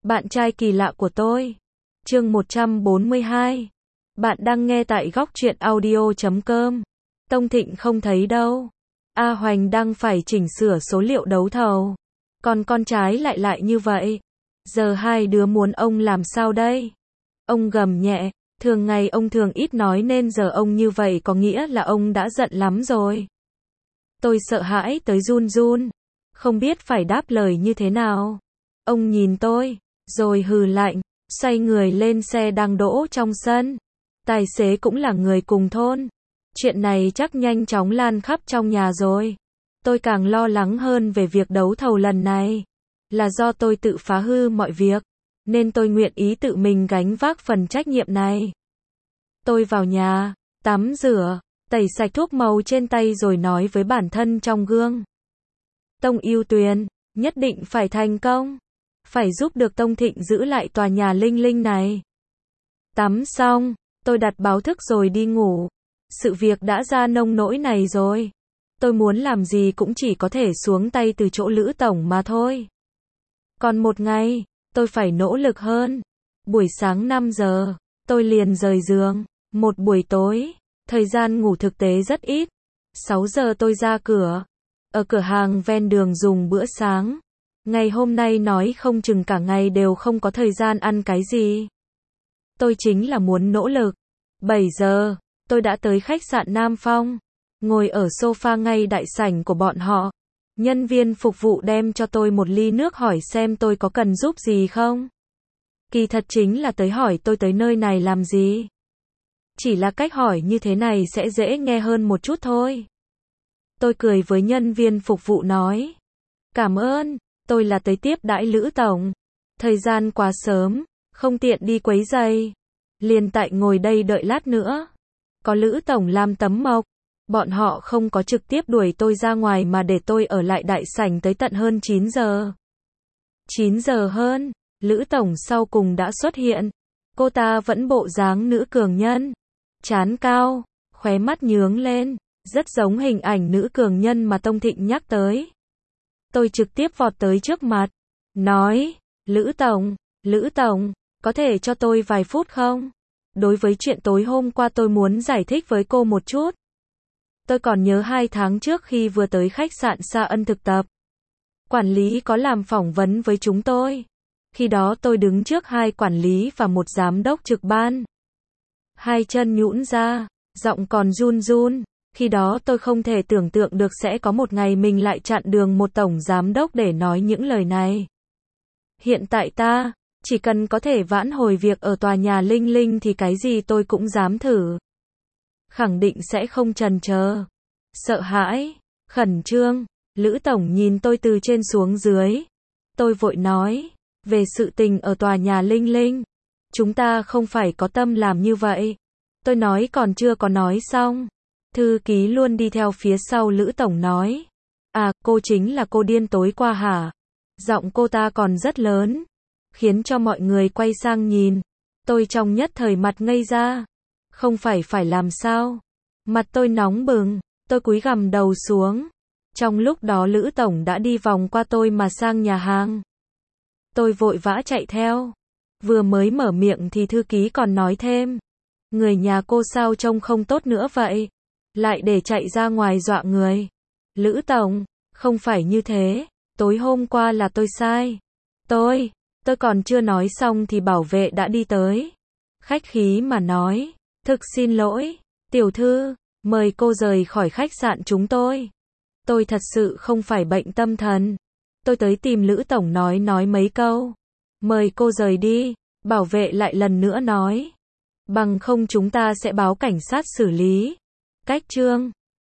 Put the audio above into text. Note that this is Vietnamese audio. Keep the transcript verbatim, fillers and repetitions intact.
Bạn trai kỳ lạ của tôi. Chương một trăm bốn mươi hai. Bạn đang nghe tại góc truyện audio chấm com. Tông Thịnh không thấy đâu. A Hoành đang phải chỉnh sửa số liệu đấu thầu. Còn con trái lại lại như vậy. Giờ hai đứa muốn ông làm sao đây? Ông gầm nhẹ, thường ngày ông thường ít nói nên giờ ông như vậy có nghĩa là ông đã giận lắm rồi. Tôi sợ hãi tới run run, không biết phải đáp lời như thế nào. Ông nhìn tôi, rồi hừ lạnh, xoay người lên xe đang đỗ trong sân. Tài xế cũng là người cùng thôn. Chuyện này chắc nhanh chóng lan khắp trong nhà rồi. Tôi càng lo lắng hơn về việc đấu thầu lần này. Là do tôi tự phá hư mọi việc, nên tôi nguyện ý tự mình gánh vác phần trách nhiệm này. Tôi vào nhà, tắm rửa, tẩy sạch thuốc màu trên tay rồi nói với bản thân trong gương. Tông Yêu Tuyền, nhất định phải thành công. Phải giúp được Tông Thịnh giữ lại tòa nhà linh linh này. Tắm xong, tôi đặt báo thức rồi đi ngủ. Sự việc đã ra nông nỗi này rồi. Tôi muốn làm gì cũng chỉ có thể xuống tay từ chỗ Lữ Tổng mà thôi. Còn một ngày, tôi phải nỗ lực hơn. Buổi sáng năm giờ, tôi liền rời giường. Một buổi tối, thời gian ngủ thực tế rất ít. sáu giờ tôi ra cửa. Ở cửa hàng ven đường dùng bữa sáng. Ngày hôm nay nói không chừng cả ngày đều không có thời gian ăn cái gì. Tôi chính là muốn nỗ lực. bảy giờ, tôi đã tới khách sạn Nam Phong. Ngồi ở sofa ngay đại sảnh của bọn họ. Nhân viên phục vụ đem cho tôi một ly nước hỏi xem tôi có cần giúp gì không. Kỳ thật chính là tới hỏi tôi tới nơi này làm gì. Chỉ là cách hỏi như thế này sẽ dễ nghe hơn một chút thôi. Tôi cười với nhân viên phục vụ nói. Cảm ơn, tôi là tới tiếp đãi Lữ Tổng. Thời gian quá sớm, không tiện đi quấy rầy. Liền tại ngồi đây đợi lát nữa. Có Lữ Tổng làm tấm mộc. Bọn họ không có trực tiếp đuổi tôi ra ngoài mà để tôi ở lại đại sảnh tới tận hơn chín giờ. chín giờ hơn, Lữ Tổng sau cùng đã xuất hiện. Cô ta vẫn bộ dáng nữ cường nhân. Trán cao, khóe mắt nhướng lên, rất giống hình ảnh nữ cường nhân mà Tông Thịnh nhắc tới. Tôi trực tiếp vọt tới trước mặt. Nói, Lữ Tổng, Lữ Tổng, có thể cho tôi vài phút không? Đối với chuyện tối hôm qua tôi muốn giải thích với cô một chút. Tôi còn nhớ hai tháng trước khi vừa tới khách sạn Sa Ân thực tập. Quản lý có làm phỏng vấn với chúng tôi. Khi đó tôi đứng trước hai quản lý và một giám đốc trực ban. Hai chân nhũn ra, giọng còn run run. Khi đó tôi không thể tưởng tượng được sẽ có một ngày mình lại chặn đường một tổng giám đốc để nói những lời này. Hiện tại ta, chỉ cần có thể vãn hồi việc ở tòa nhà linh linh thì cái gì tôi cũng dám thử. Khẳng định sẽ không chần chờ. Sợ hãi, khẩn trương, Lữ Tổng nhìn tôi từ trên xuống dưới. Tôi vội nói, về sự tình ở tòa nhà linh linh. Chúng ta không phải có tâm làm như vậy. Tôi nói còn chưa có nói xong. Thư ký luôn đi theo phía sau Lữ Tổng nói. À, cô chính là cô điên tối qua hả? Giọng cô ta còn rất lớn. Khiến cho mọi người quay sang nhìn. Tôi trong nhất thời mặt ngây ra. Không phải phải làm sao? Mặt tôi nóng bừng. Tôi cúi gằm đầu xuống. Trong lúc đó Lữ Tổng đã đi vòng qua tôi mà sang nhà hàng. Tôi vội vã chạy theo. Vừa mới mở miệng thì thư ký còn nói thêm. Người nhà cô sao trông không tốt nữa vậy? Lại để chạy ra ngoài dọa người. Lữ Tổng, không phải như thế. Tối hôm qua là tôi sai. Tôi, tôi còn chưa nói xong thì bảo vệ đã đi tới. Khách khí mà nói. Thực xin lỗi, tiểu thư, mời cô rời khỏi khách sạn chúng tôi. Tôi thật sự không phải bệnh tâm thần. Tôi tới tìm Lữ Tổng nói nói mấy câu. Mời cô rời đi, bảo vệ lại lần nữa nói. Bằng không chúng ta sẽ báo cảnh sát xử lý. Cách chương